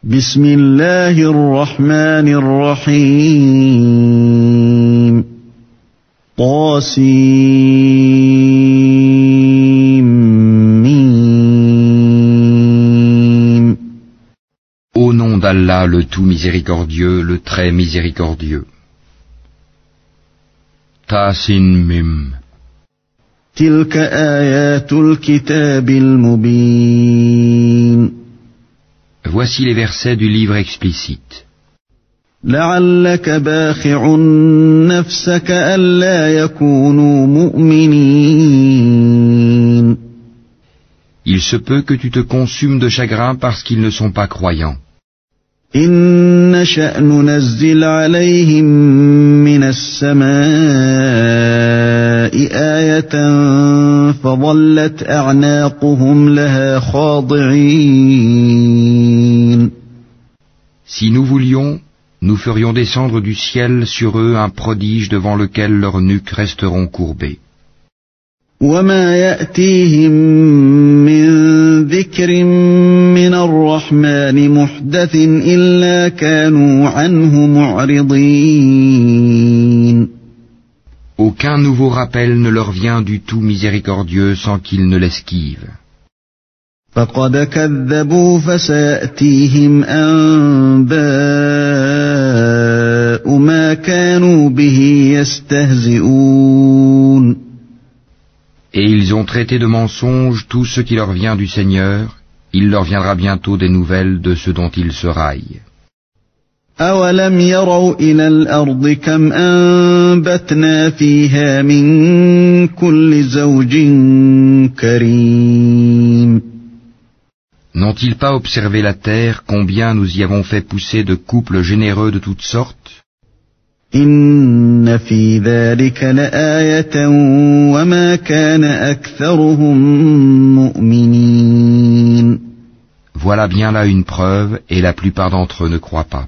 بسم الله الرحمن الرحيم طاسيم. Au nom d'Allah, le tout miséricordieux, le très miséricordieux. Tasin Mim. تلك آيات الكتاب المبين. Voici les versets du livre explicite. لعلك باخع نفسك ألا يكونوا مؤمنين. Il se peut que tu te consumes de chagrin parce qu'ils ne sont pas croyants. إن نشأ ننزل عليهم من السماء آية فظلت أعناقهم لها خاضعين. Si nous voulions, nous ferions descendre du ciel sur eux un prodige devant lequel leurs nuques resteront courbées. وما يأتيهم من ذكر من الرحمن محدث إلا كانوا عنه معرضين. Aucun nouveau rappel ne leur vient du tout miséricordieux sans qu'ils ne l'esquivent. فقد كذبوا فسيأتيهم أنباء ما كانوا به يستهزئون. Et ils ont traité de mensonge tout ce qui leur vient du Seigneur, il leur viendra bientôt des nouvelles de ce dont ils se raillent. أولم يروا إلى الأرض كم أنبتنا فيها من كل زوج كريم. N'ont-ils pas observé la terre, combien nous y avons fait pousser de couples généreux de toutes sortes? إن في ذلك لآية وما كان أكثرهم مؤمنين. Voilà bien là une preuve, et la plupart d'entre eux ne croient pas.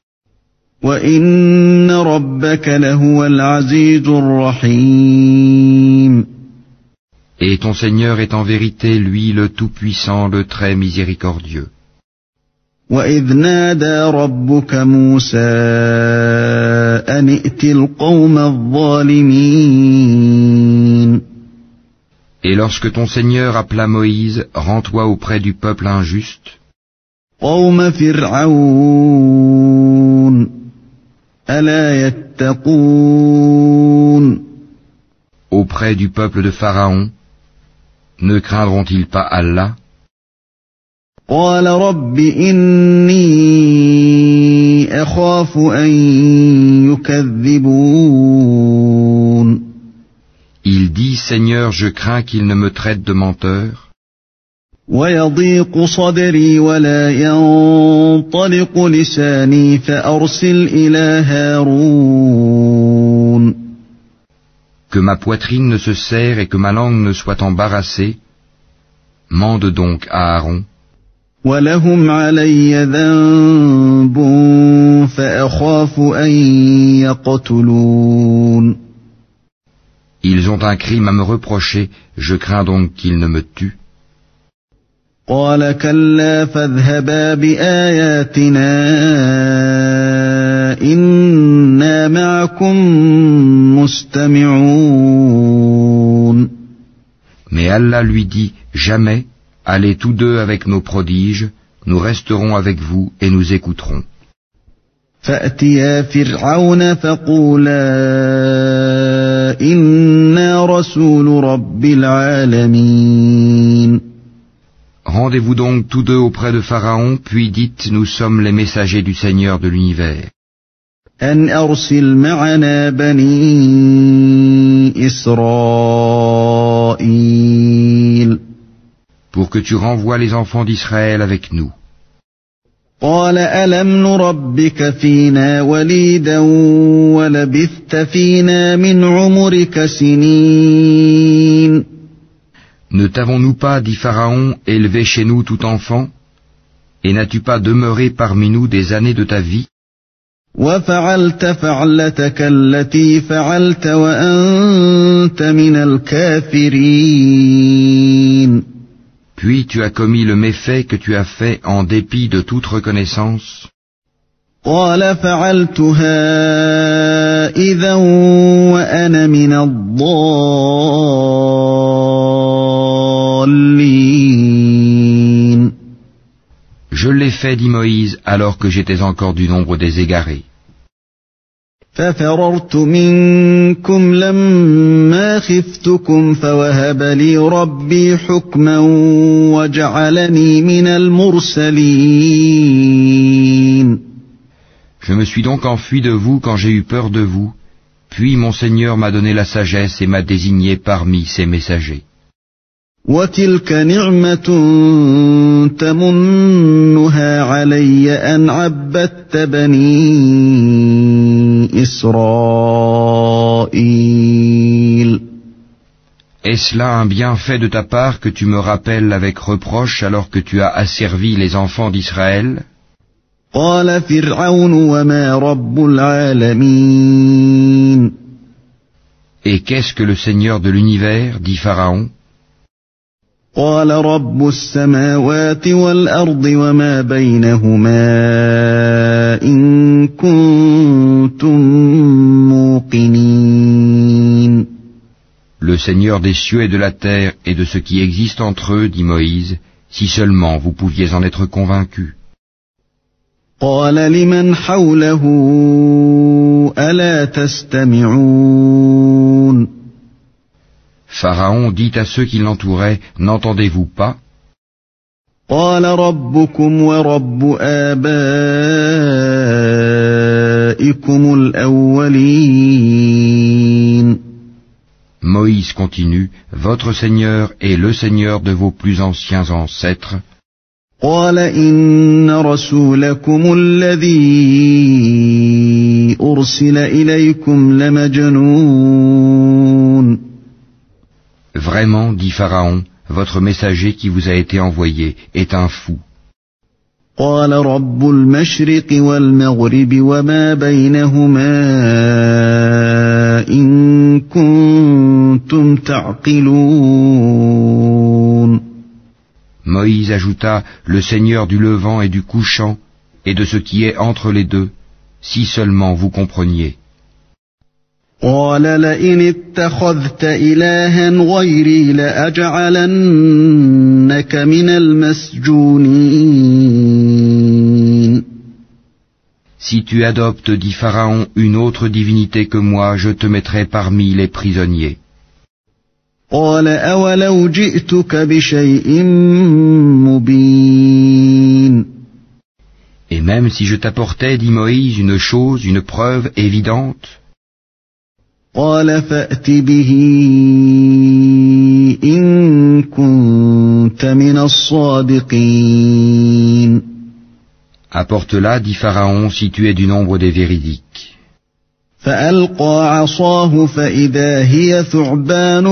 وإن ربك لهو العزيز الرحيم. Et ton Seigneur est en vérité, lui, le Tout-Puissant, le très miséricordieux. وإذ نادى ربك موسى أن ائت القوم الظالمين. Et lorsque ton Seigneur appela Moïse, rends-toi auprès du peuple injuste, قوم فرعون ألا يتقون. auprès du peuple de Pharaon, ne craindront-ils pas Allah? قال رب إني أخاف أن يكذبون. Il dit, Seigneur, je crains qu'ils ne me traitent de menteur, ويضيق صدري ولا ينطلق لساني فأرسل إلى هارون. que ma poitrine ne se serre et que ma langue ne soit embarrassée, mande donc à Aaron. ولهم علي ذنب فأخاف أن يقتلون. Ils ont un crime à me reprocher, je crains donc qu'ils ne me tuent. قال كلا فاذهبا بآياتنا إنا معكم مستمعون. Mais Allah lui dit, jamais, allez tous deux avec nos prodiges, nous resterons avec vous et nous écouterons. فأتيا فرعون فقولا إنا رسول رب العالمين. Rendez-vous donc tous deux auprès de Pharaon, puis dites, nous sommes les messagers du Seigneur de l'univers. أن أرسل معنا بني إسرائيل. Pour que tu renvoies les enfants d'Israël avec nous. قال ألم نربك فينا وليدا ولبثت فينا من عمرك سنين. Ne t'avons-nous pas, dit Pharaon, élevé chez nous tout enfant? Et n'as-tu pas demeuré parmi nous des années de ta vie? وفعلت فعلتك التي فعلت وأنت من الكافرين. Puis tu as commis le méfait que tu as fait en dépit de toute reconnaissance. قال فعلتها إذا وأنا من الضالين. Je l'ai fait, dit Moïse, alors que j'étais encore du nombre des égarés. ففررت منكم لما خفتكم فوهب لي ربي حكما وجعلني من المرسلين. Je me suis donc enfui de vous quand j'ai eu peur de vous, puis mon Seigneur m'a donné la sagesse et m'a désigné parmi ses messagers. وتلك نعمة تمنها علي أن عبدت بني إسرائيل. Est-ce là un bienfait de ta part que tu me rappelles avec reproche alors que tu as asservi les enfants d'Israël? قال فرعون وما رب العالمين. Et qu'est-ce que le Seigneur de l'univers, dit Pharaon? قال رب السماوات والأرض وما بينهما إن كنتم موقنين. Le Seigneur des cieux et de la terre et de ce qui existe entre eux, dit Moïse, si seulement vous pouviez en être convaincus. قال لمن حوله ألا تستمعون. Pharaon dit à ceux qui l'entouraient, n'entendez-vous pas? قال ربكم ورب آبائكم الأولين. Moïse continue, votre Seigneur est le Seigneur de vos plus anciens ancêtres. قال إن رسولكم الذي أرسل إليكم لمجنون. Vraiment, dit Pharaon, votre messager qui vous a été envoyé est un fou. قال رب المشرق والمغرب وما بينهما إن كنتم تعقلون. Moïse ajouta, le Seigneur du levant et du couchant, et de ce qui est entre les deux, si seulement vous compreniez. قال لئن اتخذت إلها غيري لأجعلنك من المسجونين. Si tu adoptes, dit Pharaon, une autre divinité que moi, je te mettrai parmi les prisonniers. قال أولو جئتك بشيء مبين. Et même si je t'apportais, dit Moïse, une chose, une preuve évidente, قال فأت به إن كنت من الصادقين. apporte-la, dit Pharaon, si tu es du nombre des véridiques. فألقى عصاه فإذا هي ثعبان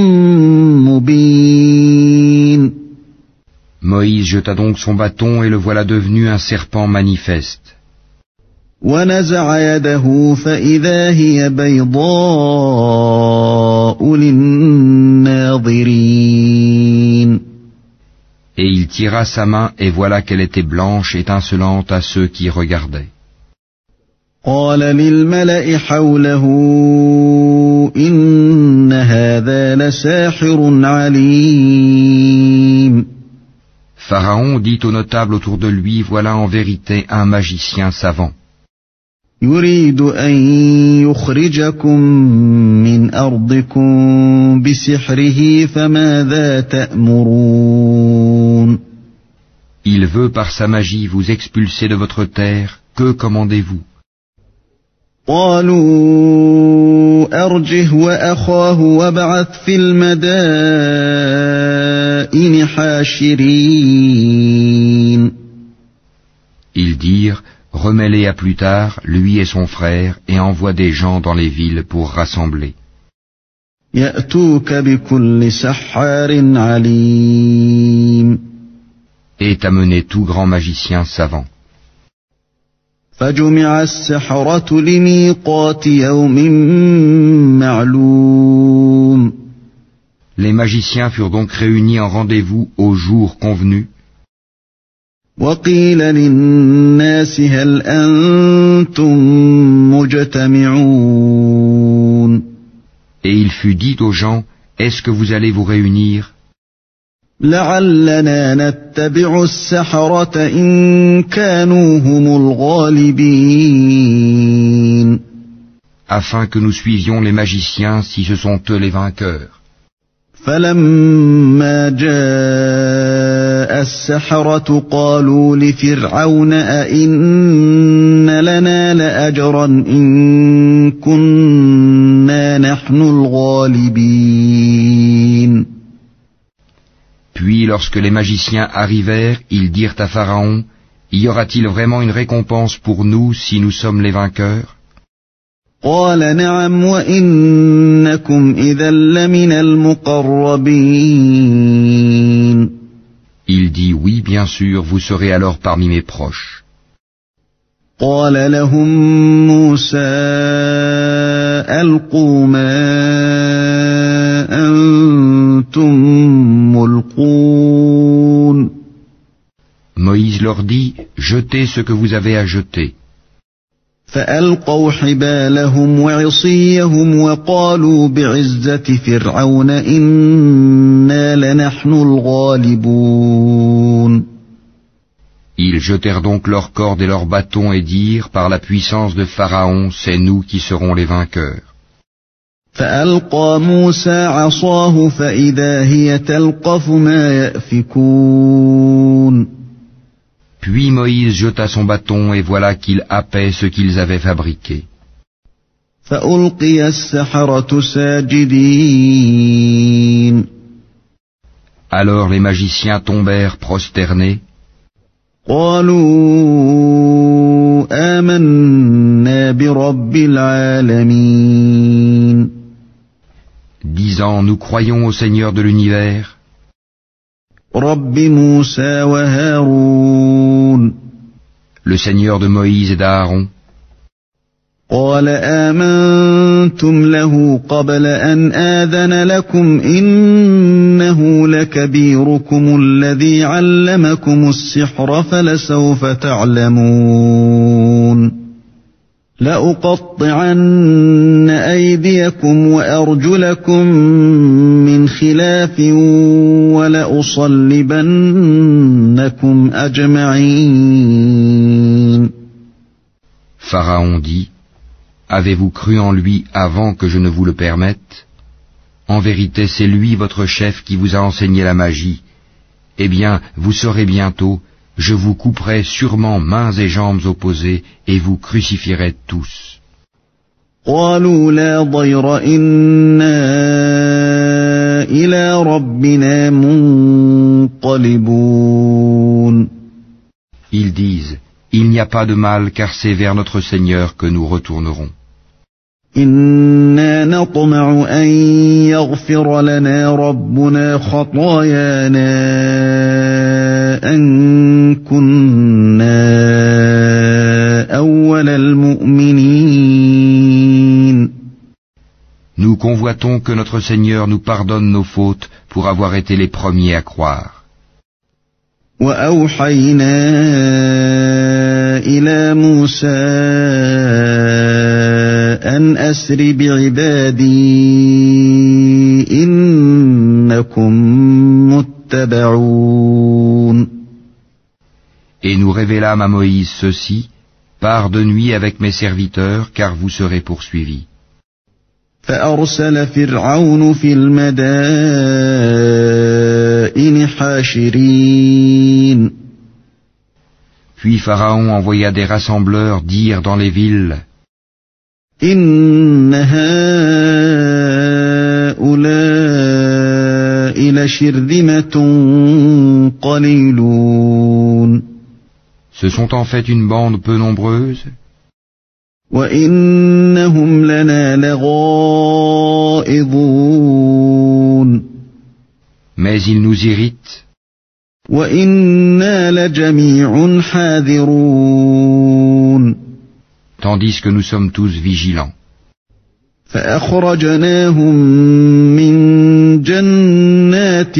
مبين. Moïse jeta donc son bâton et le voilà devenu un serpent manifeste. ونزع يده فإذا هي بيضاء للناظرين. Et il tira sa main et voilà qu'elle était blanche, étincelante à ceux qui regardaient. قال للملأ حوله إن هذا لساحر عليم. Pharaon dit aux notables autour de lui, voilà en vérité un magicien savant. يريد أن يخرجكم من أرضكم بسحره فماذا تأمرون. Il veut par sa magie vous expulser de votre terre, que commandez-vous? قالوا أرجه وأخاه وابعث في المدائن حاشرين. Ils dirent, remets-les à plus tard, lui et son frère, et envoie des gens dans les villes pour rassembler. يأتوك بكل سحار عليم. Et amener tout grand magicien savant. فجمع السحرة لميقات يوم معلوم. Les magiciens furent donc réunis en rendez-vous au jour convenu. وقيل للناس هل أنتم مجتمعون Et il fut dit aux gens, est-ce que vous allez vous réunir لعلنا نتبع السحرة إن كانوا هم الغالبين afin que nous suivions les magiciens si ce sont eux les vainqueurs. فلما جاء السحرة قالوا لفرعون أئن لنا لأجرا إن كنا نحن الغالبين. Puis lorsque les magiciens arrivèrent, ils dirent à Pharaon, y aura-t-il vraiment une récompense pour nous si nous sommes les vainqueurs? قال نعم وإنكم إذا لمن المقربين. Il dit, oui, bien sûr, vous serez alors parmi mes proches. قال لهم موسى ألقوا ما أنتم ملقون. Moïse leur dit, jetez ce que vous avez à jeter. فألقوا حبالهم وعصيهم وقالوا بعزة فرعون إنا لنحن الغالبون. Ils jetèrent donc leurs cordes et leurs bâtons et dirent, par la puissance de Pharaon, c'est nous qui serons les vainqueurs. فألقى موسى عصاه فإذا هي تلقف ما يأفكون. Puis Moïse jeta son bâton et voilà qu'il happait ce qu'ils avaient fabriqué. فألقي السحرة ساجدين. Alors les magiciens tombèrent prosternés. قالوا آمنا برب العالمين. Disant, nous croyons au Seigneur de l'univers, رب موسى وهارون. le Seigneur de Moïse et d'Aaron. قال آمنتم له قبل أن آذن لكم إنه لكبيركم الذي علمكم السحر فلسوف تعلمون لأقطعن أيديكم وأرجلكم من خلاف ولأصلبنكم أجمعين. Pharaon dit, avez-vous cru en lui avant que je ne vous le permette? En vérité, c'est lui votre chef qui vous a enseigné la magie. Eh bien, vous saurez bientôt, je vous couperai sûrement mains et jambes opposées et vous crucifierai tous. قالوا لا ضير إنا إلى ربنا منقلبون. Ils disent, il n'y a pas de mal car c'est vers notre Seigneur que nous retournerons. إنا نطمع أن يغفر لنا ربنا خطايانا أن كنا أول المؤمنين. Nous convoitons que notre Seigneur nous pardonne nos fautes pour avoir été les premiers à croire. وأوحينا إلى موسى أن أسر بعبادي إنكم متبعون. Et nous révélâmes à Moïse ceci, pars de nuit avec mes serviteurs, car vous serez poursuivis. فأرسل فرعون في المدائن حاشرين. Puis Pharaon envoya des rassembleurs dire dans les villes, إن هؤلاء لشرذمة قليلون. ce sont en fait une bande peu nombreuse, وإنهم لنا لغائظون. mais ils nous irritent, وإنا لجميع حاذرون. tandis que nous sommes tous vigilants. فأخرجناهم من جنات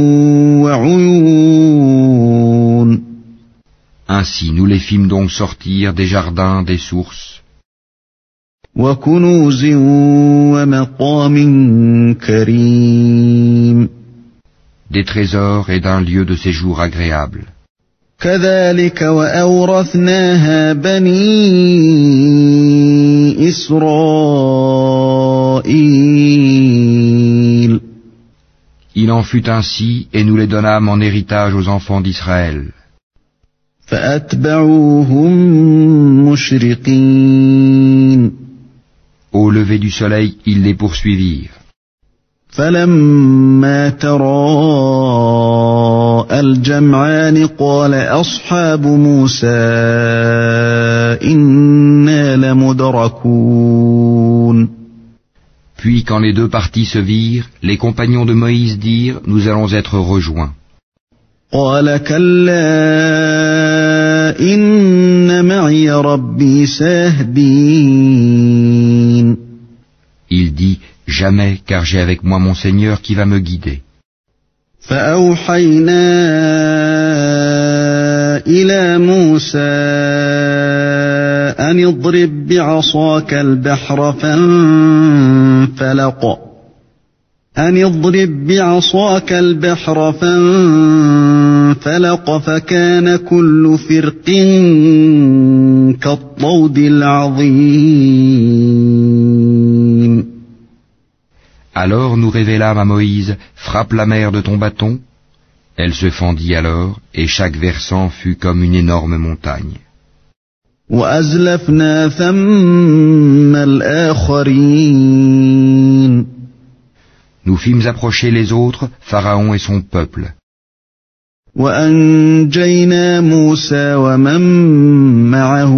وعيون. Ainsi nous les fîmes donc sortir des jardins, des sources, وكنوز ومقام كريم. des trésors et d'un lieu de séjour agréable. كذلك وأورثناها بني إسرائيل. Il en fut ainsi, et nous les donnâmes en héritage aux enfants d'Israël. فأتبعوهم مشرقين. Au lever du soleil, ils les poursuivirent. فلما تراءى الجمعان قال أصحاب موسى إنا لمدركون. Puis quand les deux parties se virent, les compagnons de Moïse dirent, nous allons être rejoints. قال كلا إن معي ربي سيهدين. Il dit, jamais, car j'ai avec moi mon Seigneur qui va me guider. فأوحينا إلى موسى أن اضرب بعصاك البحر فانفلق فكان كل فرق كالطود العظيم. Alors nous révélâmes à Moïse, frappe la mer de ton bâton. Elle se fendit alors, et chaque versant fut comme une énorme montagne. وأزلفنا ثم الآخرين. Nous fîmes approcher les autres, Pharaon et son peuple. وأنجينا موسى ومن معه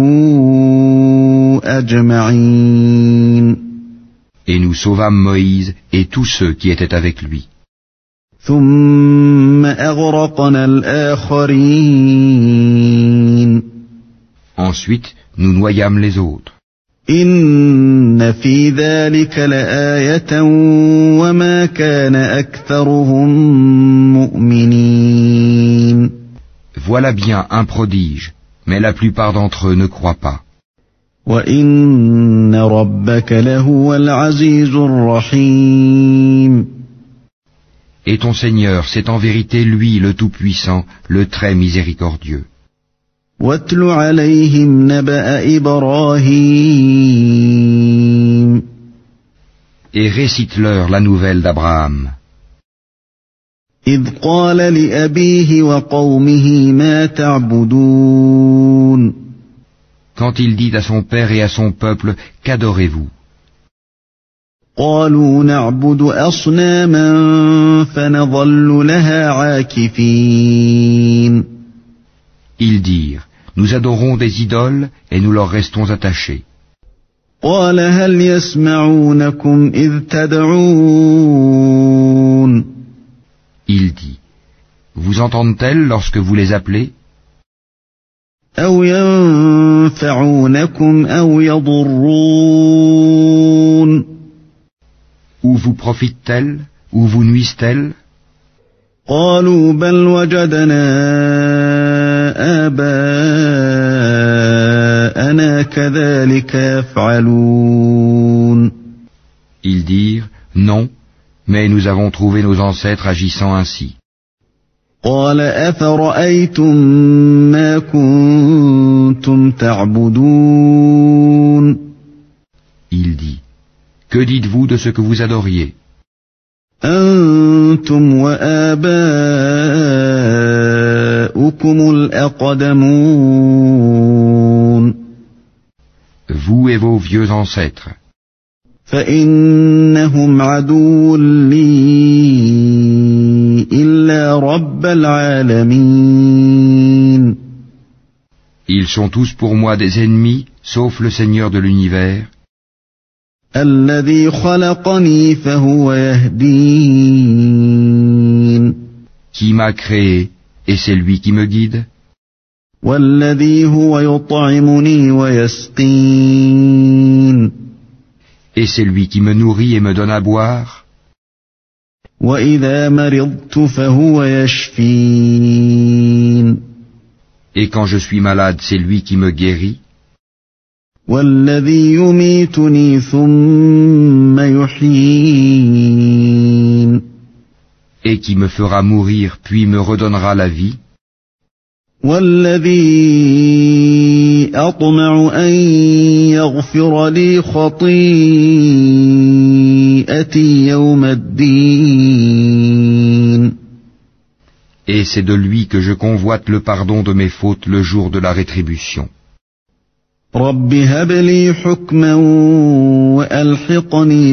أجمعين. Et nous sauvâmes Moïse et tous ceux qui étaient avec lui. ثم أغرقنا الآخرين. Ensuite, nous noyâmes les autres. إن في ذلك لآية وما كان أكثرهم مؤمنين. Voilà bien un prodige, mais la plupart d'entre eux ne croient pas. وإن ربك لهو العزيز الرحيم. Et ton Seigneur, c'est en vérité lui le Tout-Puissant, le très miséricordieux. واتل عليهم نبأ إبراهيم. Et récite-leur la nouvelle d'Abraham. إذ قال لأبيه وقومه ما تعبدون. Quand il dit à son père et à son peuple, qu'adorez-vous? قالوا نعبد أصناما فنظل لها عاكفين. Ils dirent, nous adorons des idoles et nous leur restons attachés. قال هل يسمعونكم إذ تدعون. Il dit, vous entendent-elles lorsque vous les appelez? أو ينفعونكم أو يضرون. Ou vous profitent-elles, ou vous nuisent-elles? قالوا بل وجدنا آباءنا كذلك يفعلون. Ils dirent, non, mais nous avons trouvé nos ancêtres agissant ainsi. قال أفرأيتم ما كنتم تعبدون. Il dit, que dites-vous de ce que vous adoriez? أنتم وآباؤكم الأقدمون. Vous et vos vieux ancêtres. فإنهم عدو لي إلا رب العالمين. Ils sont tous pour moi des ennemis, sauf le Seigneur de l'univers, الذي خلقني فهو يهدين. qui m'a créé, et c'est lui qui me guide, والذي هو يطعمني ويسقين. Et c'est lui qui me nourrit et me donne à boire. وإذا مرضت فهو يشفين Et quand je suis malade, c'est lui qui me guérit. والذي يميتني ثم يحيين Et qui me fera mourir puis me redonnera la vie. والذي أطمع أن يغفر لي خطيئتي يوم الدين Et c'est de lui que je convoite le pardon de mes fautes le jour de la rétribution. رب هب لي حكما وألحقني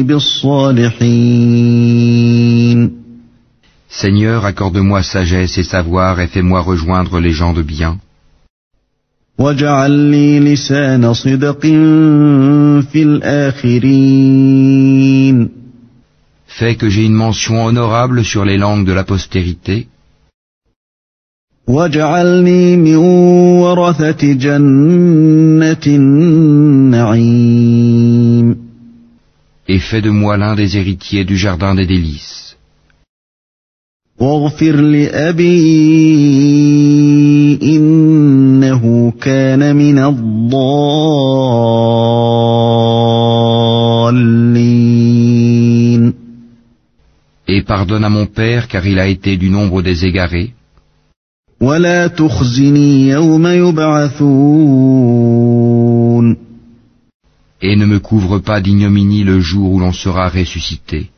بالصالحين Seigneur, accorde-moi sagesse et savoir et fais-moi rejoindre les gens de bien. واجعل لي لسان صدق في الآخرين Fais que j'ai une mention honorable sur les langues de la postérité. واجعلني من ورثة جنة النعيم Et fais de moi l'un des héritiers du jardin des délices. واغفر لأبي إنه كان من الضالين Et pardonne à mon père car il a été du nombre des égarés. ولا تخزني يوم يبعثون Et ne me couvre pas d'ignominie le jour où l'on sera ressuscité.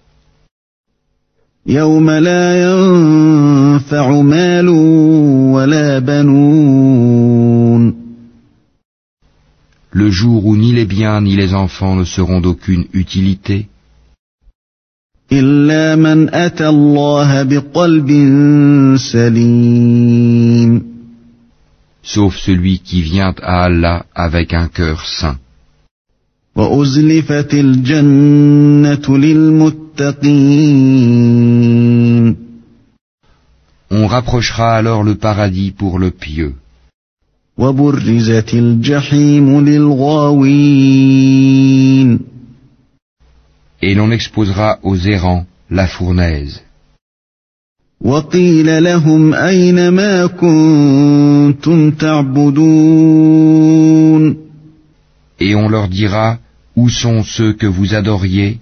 يوم لا ينفع مال ولا بنون Le jour où ni les biens ni les enfants ne seront d'aucune utilité. إلا من أتى الله بقلب سليم Sauf celui qui vient à Allah avec un cœur saint. وأزلفت الجنة للمتقين On rapprochera alors le paradis pour le pieux. وبرزت الجحيم للغاوين Et l'on exposera aux errants la fournaise. وقيل لهم أين ما كنتم تعبدون Et on leur dira, où sont ceux que vous adoriez?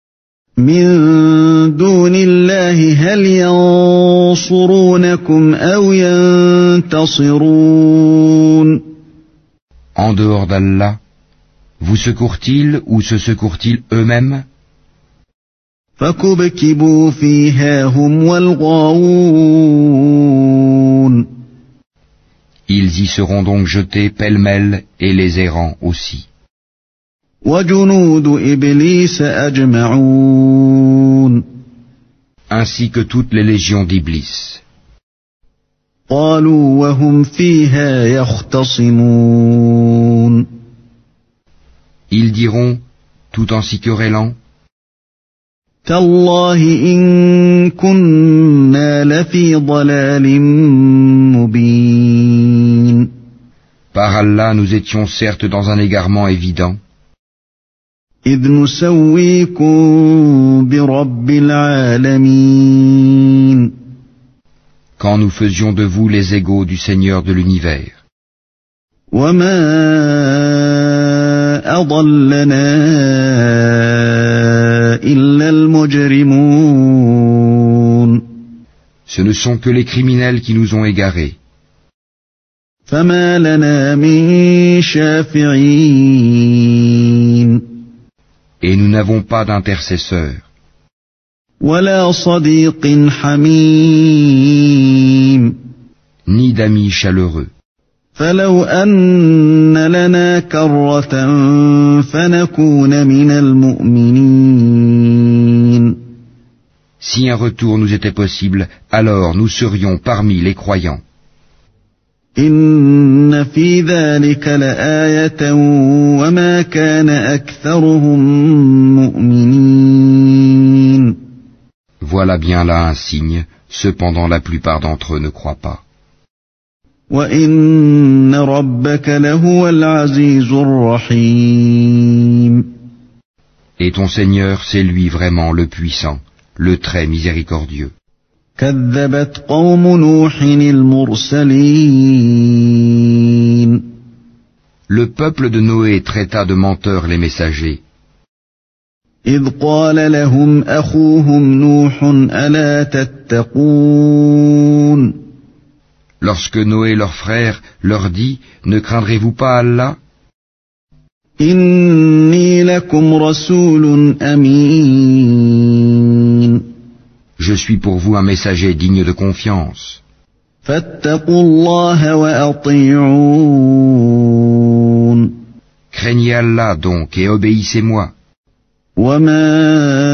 من دون الله هل ينصرونكم أو ينتصرون En dehors d'Allah, vous secourent-ils ou se secourent-ils eux-mêmes? فكبكبوا فيها هم والغاوون Ils y seront donc jetés pêle-mêle et les errants aussi. وجنود إبليس أجمعون Ainsi que toutes les légions d'Iblis. قالوا وهم فيها يختصمون Ils diront, tout en s'y querellant, تالله إن كنا لفي ضلال مبين par Allah nous étions certes dans un égarement évident, إذ نسويكم برب العالمين quand nous faisions de vous les égaux du Seigneur de l'univers. وما أضلنا إلا المجرمون Ce ne sont que les criminels qui nous ont égarés. فما لنا من شافعين Et nous n'avons pas d'intercesseur, ولا صديق حميم ni d'amis chaleureux. فلو أن لنا كرة فنكون من المؤمنين Si un retour nous était possible, alors nous serions parmi les croyants. إن في ذلك لآية وما كان أكثرهم مؤمنين Voilà bien là un signe, cependant la plupart d'entre eux ne croient pas. وإن ربك لهو العزيز الرحيم Et ton Seigneur, c'est lui vraiment le puissant, le très miséricordieux. كذبت قوم نوح المرسلين Le peuple de Noé traita de menteurs les messagers. إذ قال لهم أخوهم نوح ألا تتقون Lorsque Noé leur frère leur dit, ne craindrez-vous pas Allah? إني لكم رسول أمين Je suis pour vous un messager digne de confiance. فاتقوا الله وأطيعون Craignez Allah donc et obéissez-moi. وما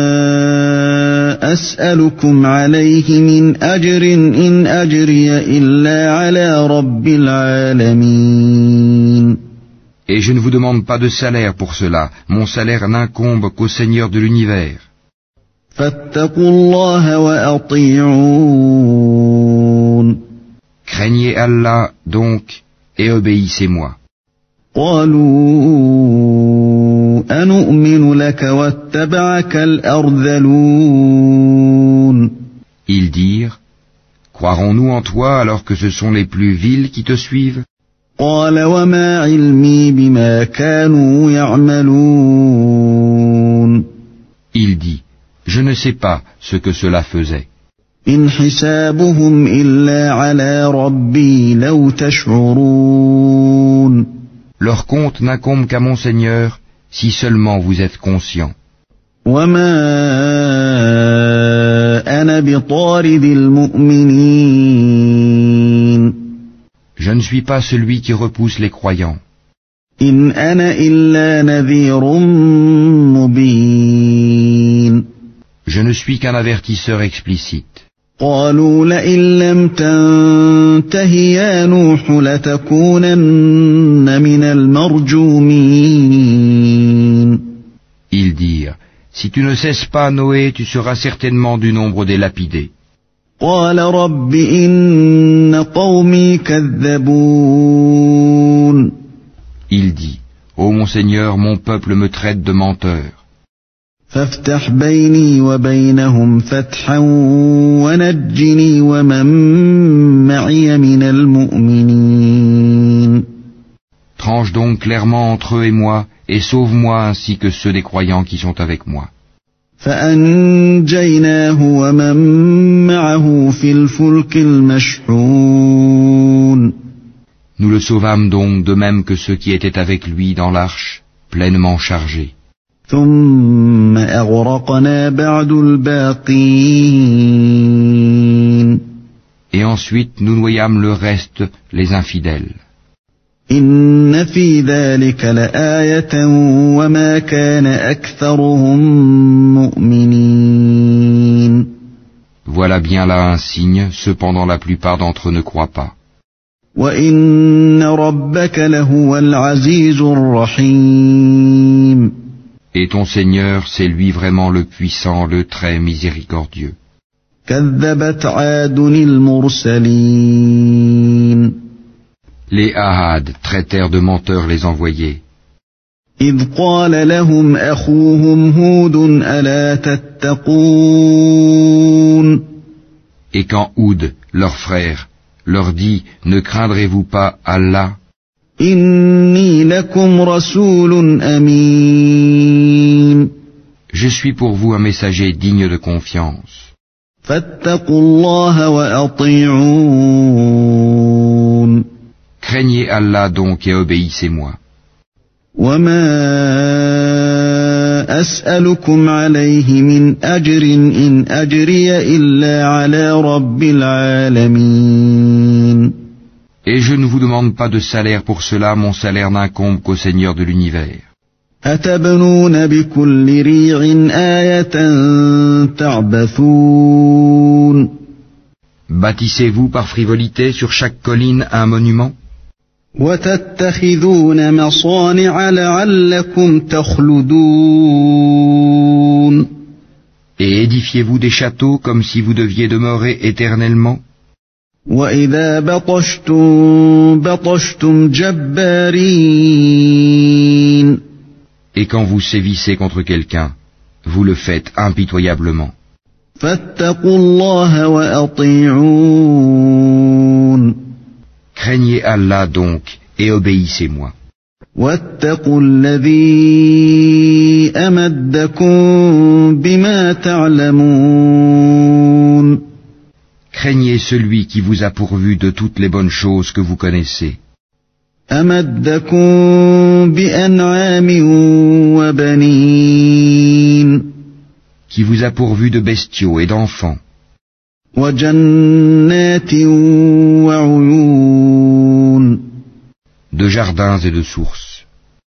أسألكم عليه من أجر إن أجري إلا على رب العالمين Et je ne vous demande pas de salaire pour cela, mon salaire n'incombe qu'au Seigneur de l'univers. فاتقوا الله وأطيعون Craignez Allah donc et obéissez-moi. قالوا أنؤمن لك واتبعك الأرذلون Ils dirent, croirons-nous en toi alors que ce sont les plus vils qui te suivent? قال وما علمي بما كانوا يعملون Il dit, je ne sais pas ce que cela faisait. إن حسابهم إلا على ربي لو تشعرون Leur compte n'incombe qu'à mon Seigneur, si seulement vous êtes conscients. وما أنا بطارد المؤمنين Je ne suis pas celui qui repousse les croyants. إن أنا إلا نذير مبين Je ne suis qu'un avertisseur explicite. قالوا لئن لم تنته يا نوح لتكونن من المرجومين Ils dirent, si tu ne cesses pas, Noé, tu seras certainement du nombre des lapidés. قال رب إن قومي كذبون Il dit, ô mon Seigneur, mon peuple me traite de menteur. فافتح بيني وبينهم فتحا ونجني ومن معي من المؤمنين Tranche donc clairement entre eux et moi, et sauve-moi ainsi que ceux des croyants qui sont avec moi. فأنجيناه ومن معه في الفلك المشحون Nous le sauvâmes donc de même que ceux qui étaient avec lui dans l'arche, pleinement chargés. ثم أغرقنا بعد الباقين Et ensuite nous noyâmes le reste, les infidèles. إن في ذلك لآية وما كان أكثرهم مؤمنين Voilà bien là un signe, cependant la plupart d'entre eux ne croient pas. وإن ربك لهو العزيز الرحيم Et ton Seigneur, c'est lui vraiment le puissant, le très miséricordieux. كذبت عاد المرسلين Les Ahad traitèrent de menteurs les envoyés. إذ قال لهم أخوهم هود ألا تتقون Et quand Houd, leur frère, leur dit, ne craindrez-vous pas Allah? إني لكم رسول أمين Je suis pour vous un messager digne de confiance. فاتقوا الله وأطيعون Craignez Allah donc et obéissez-moi. وما أسألكم عليه من أجر إن أجري إلا على رب العالمين Et je ne vous demande pas de salaire pour cela, mon salaire n'incombe qu'au Seigneur de l'univers. أتبنون بكل ريع آية تعبثون Bâtissez-vous par frivolité sur chaque colline un monument? وتتخذون مصانع لعلكم تخلدون Et édifiez-vous des châteaux comme si vous deviez demeurer éternellement? وإذا بطشتم بطشتم جبارين Et quand vous sévissez contre quelqu'un, vous le faites impitoyablement. فاتقوا الله وأطيعون Craignez Allah donc et obéissez-moi. واتقوا الذي أمدكم بما تعلمون Craignez celui qui vous a pourvu de toutes les bonnes choses que vous connaissez. أمدكم بأنعام وبنين Qui vous a pourvu de bestiaux et d'enfants. وجنات وعيون De jardins et de sources.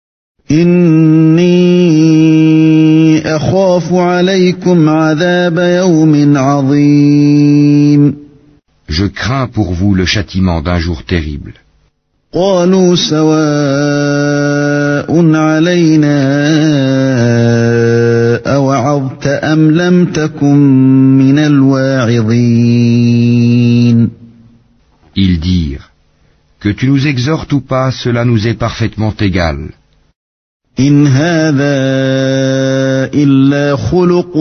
إني أخاف عليكم عذاب يوم عظيم Je crains pour vous le châtiment d'un jour terrible. قالوا سواء علينا أوعظت أم لم تكن من الواعظين Ils dirent, que tu nous exhortes ou pas, cela nous est parfaitement égal. إن هذا إلا خلق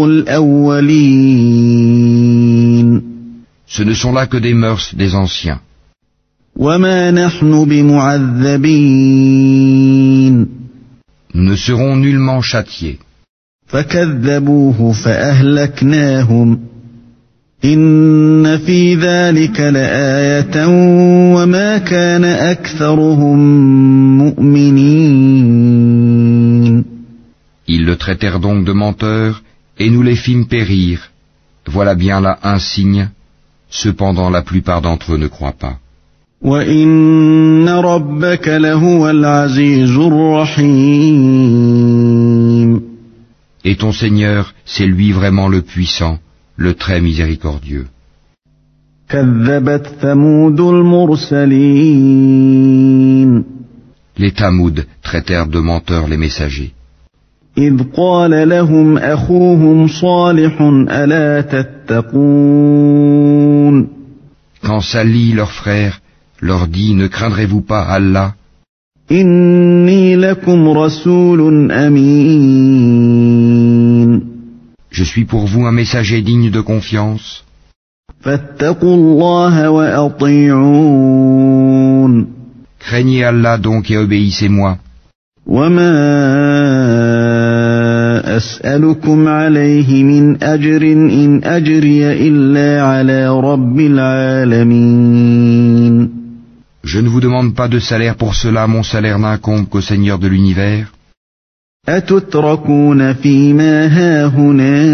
الأولين Ce ne sont là que des mœurs des anciens. وما نحن بمعذبين Nous ne serons nullement châtiés. فكذبوه فأهلكناهم إن في ذلك لآية وما كان أكثرهم مؤمنين Ils le traitèrent donc de menteur, et nous les fîmes périr. Voilà bien là un signe. Cependant la plupart d'entre eux ne croient pas. وإن ربك لهو العزيز الرحيم Et ton Seigneur, c'est lui vraiment le puissant, le très miséricordieux. كذبت ثمود المرسلين Les Tamouds traitèrent de menteurs les messagers. إذ قال لهم أخوهم صالح ألا تتقون Quand Salih, leur frère, leur dit, ne craindrez-vous pas Allah? إني لكم رسول أمين Je suis pour vous un messager digne de confiance. فاتقوا الله وأطيعون Craignez Allah donc et obéissez-moi. وما أسألكم عليه من أجر إن أجري إلا على رب العالمين Je ne vous demande pas de salaire pour cela, mon salaire n'incombe qu'au Seigneur de l'univers. أتتركون فيما هاهنا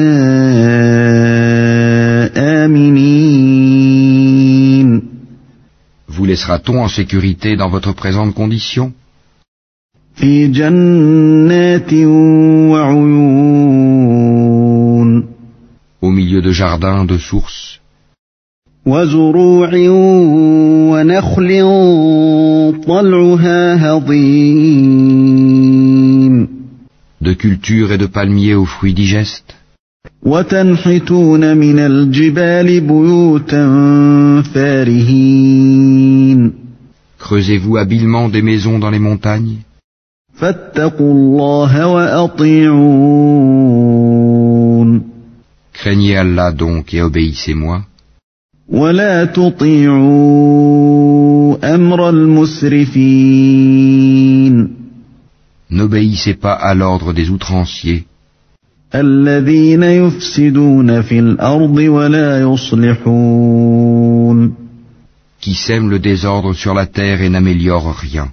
آمنين Vous laissera-t-on en sécurité dans votre présente condition? في جنات وعيون Au milieu de jardins, de sources, وزروع ونخل طلعها هضيم de cultures et de palmiers aux fruits digestes. وتنحتون من الجبال بيوتا فارهين Creusez-vous habilement des maisons dans les montagnes. فاتقوا الله وأطيعون Craignez Allah donc et obéissez-moi. ولا تطيعوا أمر المسرفين N'obéissez pas à l'ordre des outranciers, الذين يفسدون في الأرض ولا يصلحون qui sèment le désordre sur la terre et n'améliorent rien.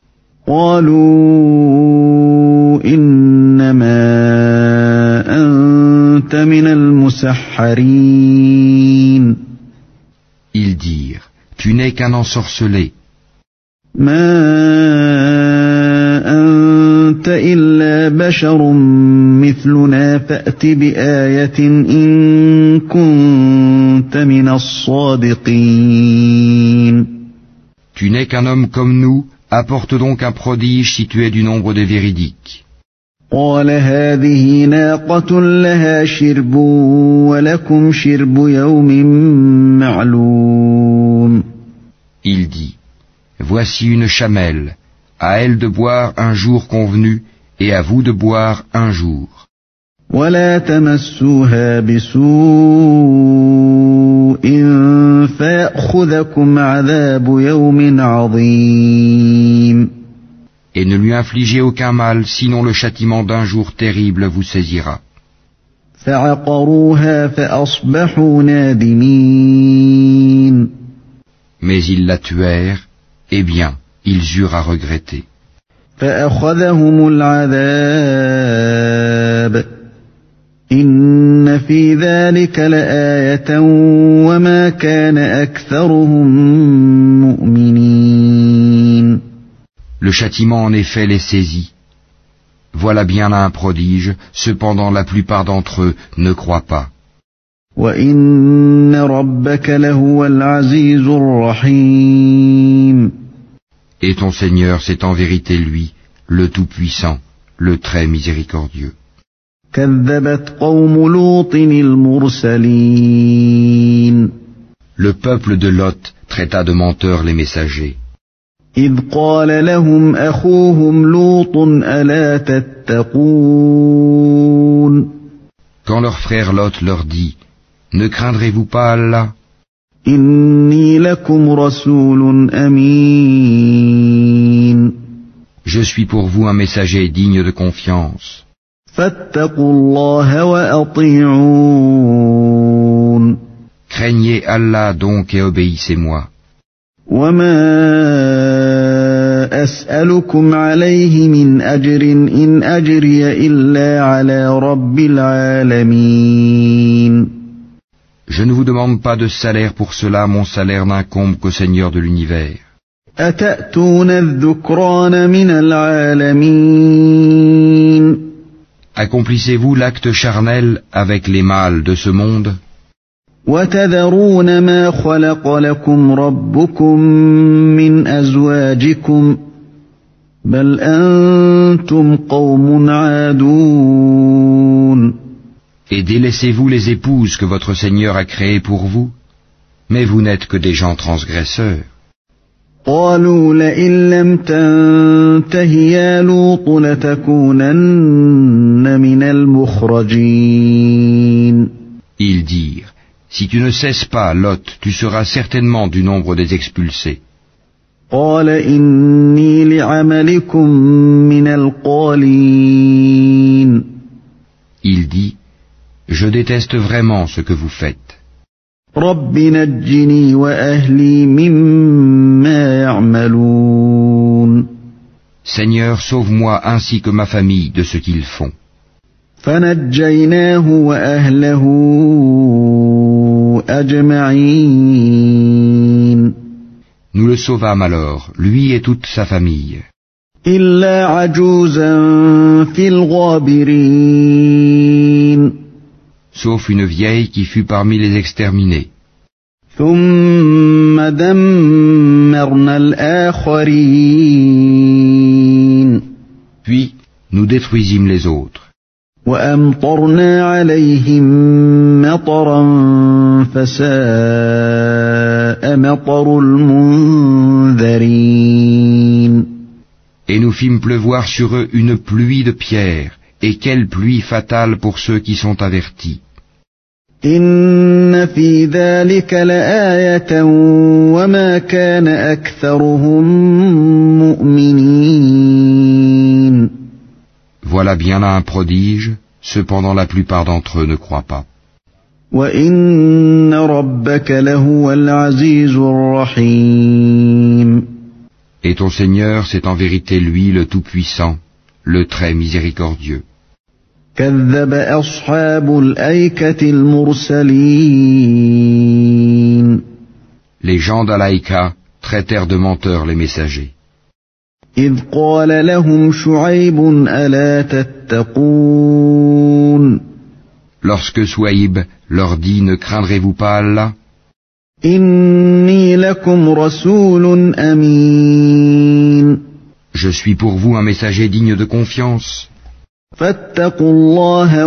قالوا إنما أنت من المسحرين Ils dirent, tu n'es qu'un ensorcelé, ما أنت إلا بشر مثلنا فأت بآية إن كنت من الصادقين tu n'es qu'un homme comme nous, apporte donc un prodige si tu es du nombre des véridiques. قال هذه ناقة لها شرب ولكم شرب يوم معلوم Il dit, voici une chamelle, à elle de boire un jour convenu, et à vous de boire un jour. ولا تمسوها بسوء فيأخذكم عذاب يوم عظيم. Et ne lui infligez aucun mal, sinon le châtiment d'un jour terrible vous saisira. فعقروها فأصبحوا نادمين. Mais ils la tuèrent, eh bien, ils eurent à regretter. فأخذهم العذاب. إن في ذلك لآية وما كان أكثرهم مؤمنين. Le châtiment en effet les saisit. Voilà bien là un prodige, cependant la plupart d'entre eux ne croient pas. وَإِنَّ رَبَّكَ لَهُوَ الْعَزِيزُ الرَّحِيمُ. Et ton Seigneur, c'est en vérité lui, le Tout-Puissant, le Très Miséricordieux. كَذَّبَتْ قَوْمُ لُوطٍ الْمُرْسَلِينَ. Le peuple de Lot traita de menteurs les messagers. إِذْ قَالَ لَهُمْ أَخُوهُمْ لُوطٌ أَلَا تَتَّقُونَ. Quand leur frère Lot leur dit, ne craindrez-vous pas Allah? إِنِّي لَكُمْ رَسُولٌ أَمِينٌ. Je suis pour vous un messager digne de confiance. فَاتَّقُوا اللَّهَ وَأَطِيعُونِ. Craignez Allah donc et obéissez-moi. وَمَا أَسْأَلُكُمْ عَلَيْهِ مِنْ أَجْرٍ إِنْ أَجْرِيَ إِلَّا عَلَى رَبِّ الْعَالَمِينَ. Je ne vous demande pas de salaire pour cela, mon salaire n'incombe qu'au Seigneur de l'univers. أَتَأْتُونَ الذُّكْرَانَ مِنَ الْعَالَمِينَ. Accomplissez-vous l'acte charnel avec les mâles de ce monde? وَتَذَرُونَ مَا خَلَقَ لَكُمْ رَبُّكُمْ مِنْ أَزْوَاجِكُمْ بَلْ أَنْتُمْ قَوْمٌ عَادُونَ. Et délaissez-vous les épouses que votre Seigneur a créées pour vous? Mais vous n'êtes que des gens transgresseurs. قالوا لئن لم تنته يا لوط لتكونن من المخرجين. Ils dirent, si tu ne cesses pas, Lot, tu seras certainement du nombre des expulsés. قال إني لعملكم من القالين. Il dit, je déteste vraiment ce que vous faites. رب نجني وأهلي مما يعملون. Seigneur, sauve-moi ainsi que ma famille de ce qu'ils font. فنجيناه وأهله أجمعين. Nous le sauvâmes alors, lui et toute sa famille. إلا عجوزا في الغابرين. Sauf une vieille qui fut parmi les exterminés. ثم دمرنا الآخرين. Puis, nous détruisîmes les autres. وأمطرنا عليهم مطرا فساء مطر المنذرين. Et nous fîmes pleuvoir sur eux une pluie de pierres, et quelle pluie fatale pour ceux qui sont avertis. إن في ذلك لآية وما كان أكثرهم مؤمنين. Voilà bien là un prodige, cependant la plupart d'entre eux ne croient pas. وإن ربك لهو العزيز الرحيم. Et ton Seigneur, c'est en vérité lui le Tout-Puissant, le Très Miséricordieux. كذب أصحاب الأيكة المرسلين. Les gens d'Alaïka traitèrent de menteurs les messagers. إذ قال لهم شعيب ألا تتقون. Lorsque Souaïb leur dit, ne craindrez-vous pas Allah? إني لكم رسول أمين. Je suis pour vous un messager digne de confiance. فاتقوا الله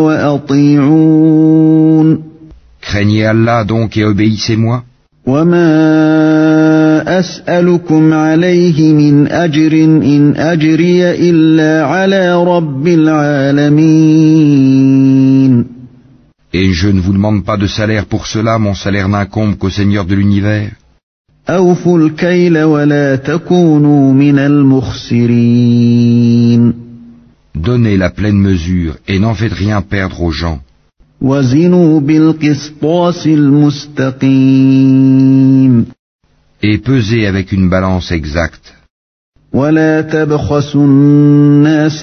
وأطيعون. Craignez Allah donc et obéissez-moi. وما أسألكم عليه من أجر إن أجري إلا على رب العالمين. Et je ne vous demande pas de salaire pour cela, mon salaire n'incombe qu'au Seigneur de l'univers. أوفوا الكيل ولا تكونوا من المخسرين. Donnez la pleine mesure et n'en faites rien perdre aux gens. وزنوا بالقسطاس المستقيم. Et pesez avec une balance exacte. ولا تبخسوا الناس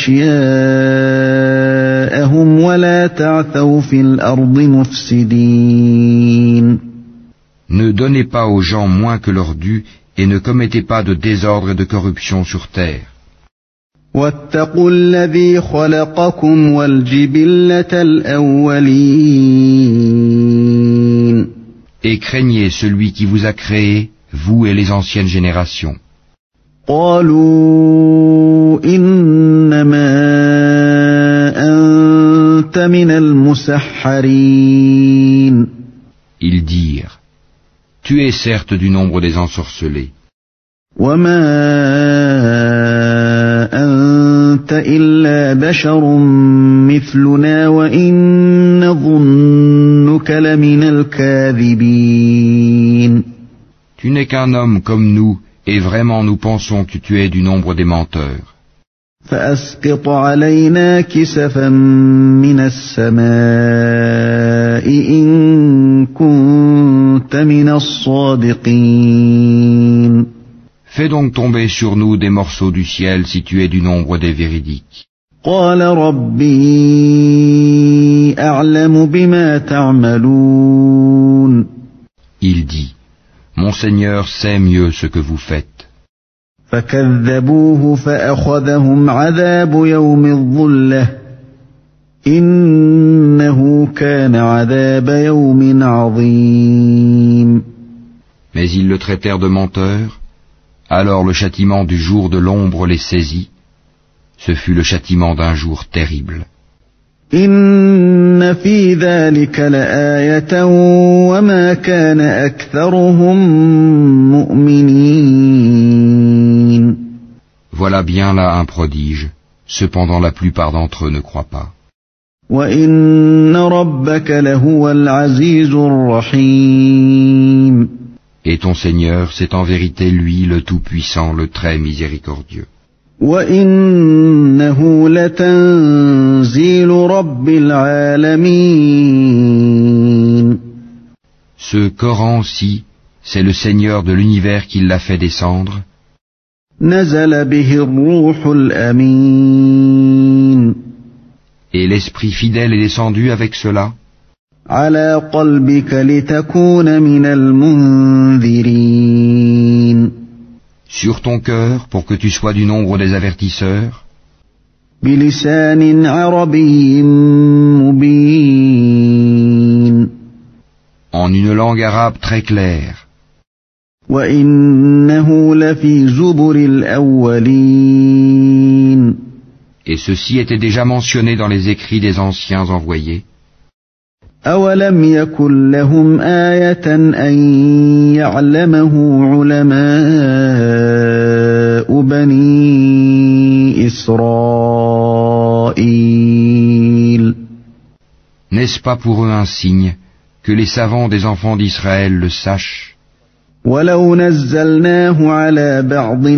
أشياءهم ولا تعثوا في الأرض مفسدين. Ne donnez pas aux gens moins que leur dû et ne commettez pas de désordre et de corruption sur terre. واتقوا الذي خلقكم والجبلة الأولين. Et craignez celui qui vous a créé, vous et les anciennes générations. قالوا إنما أنت من المسحرين. Ils dirent, tu es certes du nombre des ensorcelés. وما أنت إلا بشر مثلنا وإن نظنك لمن الكاذبين. Tu n'es qu'un homme comme nous, et vraiment nous pensons que tu es du nombre des menteurs. فأسقط علينا كسفا من السماء إن كنت من الصادقين. Fais donc tomber sur nous des morceaux du ciel si tu es du nombre des véridiques. قال ربي أعلم بما تعملون. Il dit, mon Seigneur sait mieux ce que vous faites. فكذبوه فأخذهم عذاب يوم الظلة إنه كان عذاب يوم عظيم. Mais ils le traitèrent de menteur. Alors le châtiment du jour de l'ombre les saisit. Ce fut le châtiment d'un jour terrible. إن في ذلك لآية وما كان أكثرهم مؤمنين. Voilà bien là un prodige. Cependant la plupart d'entre eux ne croient pas. وإن ربك لهو العزيز الرحيم. Et ton Seigneur, c'est en vérité lui le Tout-Puissant, le Très Miséricordieux. وَإِنَّهُ لَتَنزِيلُ رَبِّ الْعَالَمِينَ. Ce Coran-ci, c'est le Seigneur de l'univers qui l'a fait descendre. نزل به الروح الأمين. Et l'Esprit fidèle est descendu avec cela. على قلبك لتكون من المنذرين. Sur ton cœur, pour que tu sois du nombre des avertisseurs. بلسان عربي مبين. En une langue arabe très claire. وإنه لفي زبر الأولين. Et ceci était déjà mentionné dans les écrits des anciens envoyés. أولم يكن لهم آية أن يعلمه علماء بني إسرائيل. N'est-ce pas pour eux un signe que les savants des enfants d'Israël le sachent? ولو نزلناه على بعض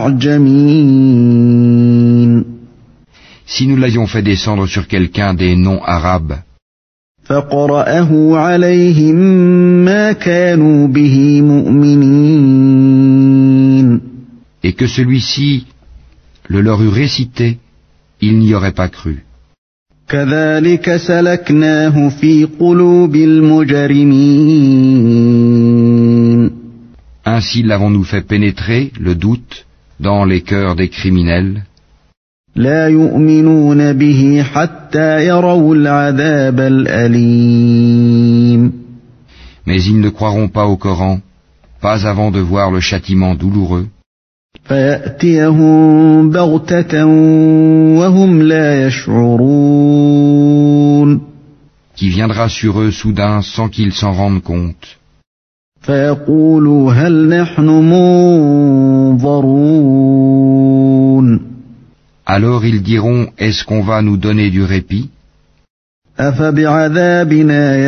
الأعجمين. Si nous l'avions fait descendre sur quelqu'un des noms arabes, فقرأه عليهم ما كانوا به مؤمنين. et que celui-ci le leur eût récité, ils n'y auraient pas cru. كذلك سلكناه في قلوب المجرمين. Ainsi l'avons-nous fait pénétrer, le doute, dans les cœurs des criminels. لا يؤمنون به حتى يروا العذاب الأليم. Mais ils ne croiront pas au Coran, pas avant de voir le châtiment douloureux. فيأتيهم بغتة وهم لا يشعرون. Qui viendra sur eux soudain sans qu'ils s'en rendent compte. فيقولوا هل نحن منظرون Alors ils diront, est-ce qu'on va nous donner du répit? أفبعذابنا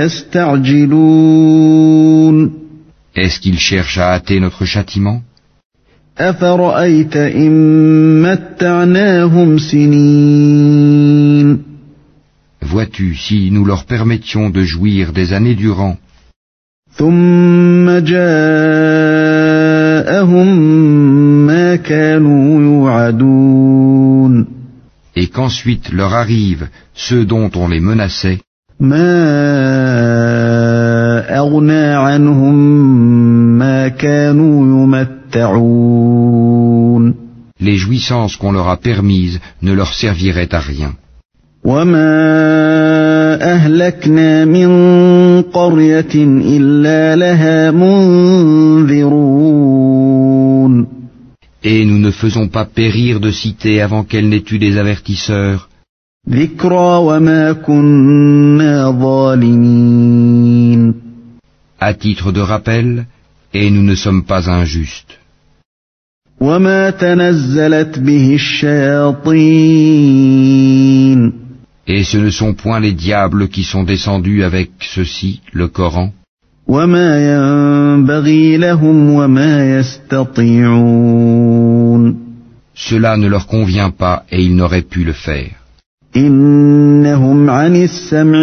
يستعجلون Est-ce qu'ils cherchent à hâter notre châtiment? أفرأيت إن متعناهم سنين Vois-tu, si nous leur permettions de jouir des années durant, ثم جاءهم ما كانوا يوعدون et qu'ensuite leur arrivent ceux dont on les menaçait, ما أغنى عنهم ما كانوا يمتعون les jouissances qu'on leur a permises ne leur serviraient à rien. وما أهلكنا من قرية إلا لها منذرون Et nous ne faisons pas périr de cité avant qu'elle n'ait eu des avertisseurs, ذكرى وما كنا ظالمين à titre de rappel, et nous ne sommes pas injustes. وما تنزلت به الشياطين Et ce ne sont point les diables qui sont descendus avec ceci, le Coran, وما ينبغي لهم وما يستطيعون cela ne leur convient pas et ils n'auraient pu le faire. إنهم عن السمع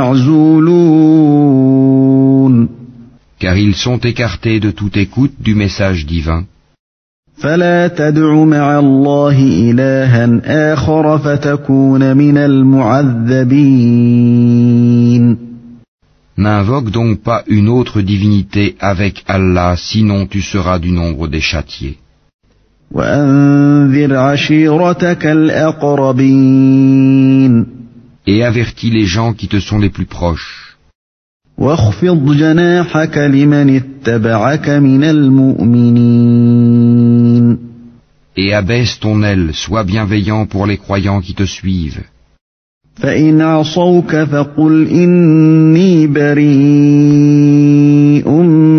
لمعزولون Car ils sont écartés de toute écoute du message divin. فلا تدع مع الله إلها آخر فتكون من المعذبين N'invoque donc pas une autre divinité avec Allah, sinon tu seras du nombre des châtiés. وأنذر عشيرتك الأقربين Et avertis les gens qui te sont les plus proches. واخفض جناحك لمن اتبعك من المؤمنين Et abaisse ton aile, sois bienveillant pour les croyants qui te suivent. فإن عصوك فقل إني بريء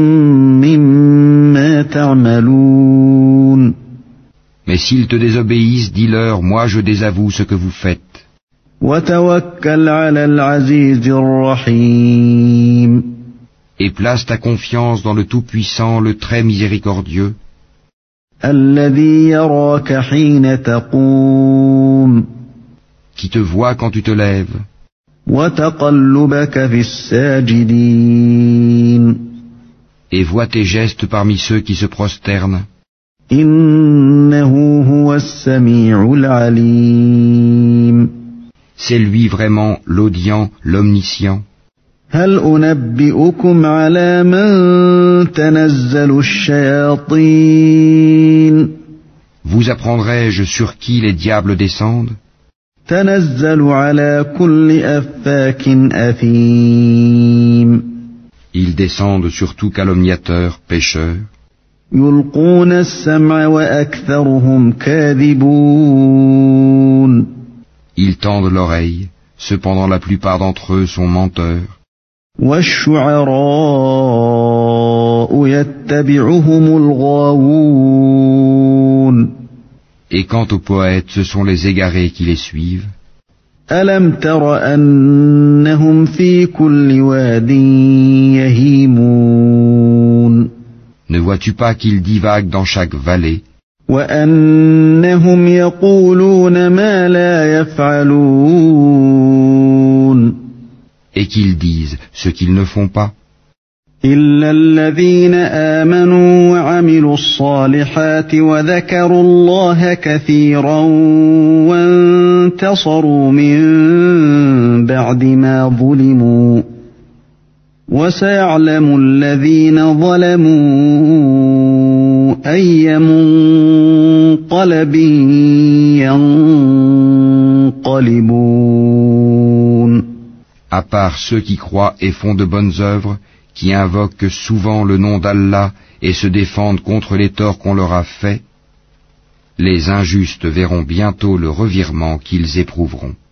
مما تعملون Mais s'ils te désobéissent, dis-leur, moi je désavoue ce que vous faites. وتوكل على العزيز الرحيم Et place ta confiance dans le Tout-Puissant, le Très Miséricordieux, الذي يراك حين تقوم qui te voit quand tu te lèves, وتقلبك في الساجدين et voit tes gestes parmi ceux qui se prosternent. إنه هو السميع العليم C'est lui vraiment l'audient, l'omniscient. هل أنبئكم على من تنزل الشياطين Vous apprendrai-je sur qui les diables descendent? تنزل على كل أفاك أثيم Ils descendent sur tout calomniateur, pécheur. يلقون السمع وأكثرهم كاذبون Ils tendent l'oreille, cependant la plupart d'entre eux sont menteurs. والشعراء يتبعهم الغاوون Et quant aux poètes, ce sont les égarés qui les suivent. ألم تر أنهم في كل واد يهيمون Ne vois-tu pas qu'ils divaguent dans chaque vallée, وأنهم يقولون ما لا يفعلون et qu'ils disent ce qu'ils ne font pas? إلا الذين آمنوا وعملوا الصالحات وذكروا الله كثيرا وانتصروا من بعد ما ظلموا وسيعلم الذين ظلموا أي منقلب ينقلبون À part ceux qui croient et font de bonnes œuvres, qui invoquent souvent le nom d'Allah et se défendent contre les torts qu'on leur a faits, les injustes verront bientôt le revirement qu'ils éprouveront.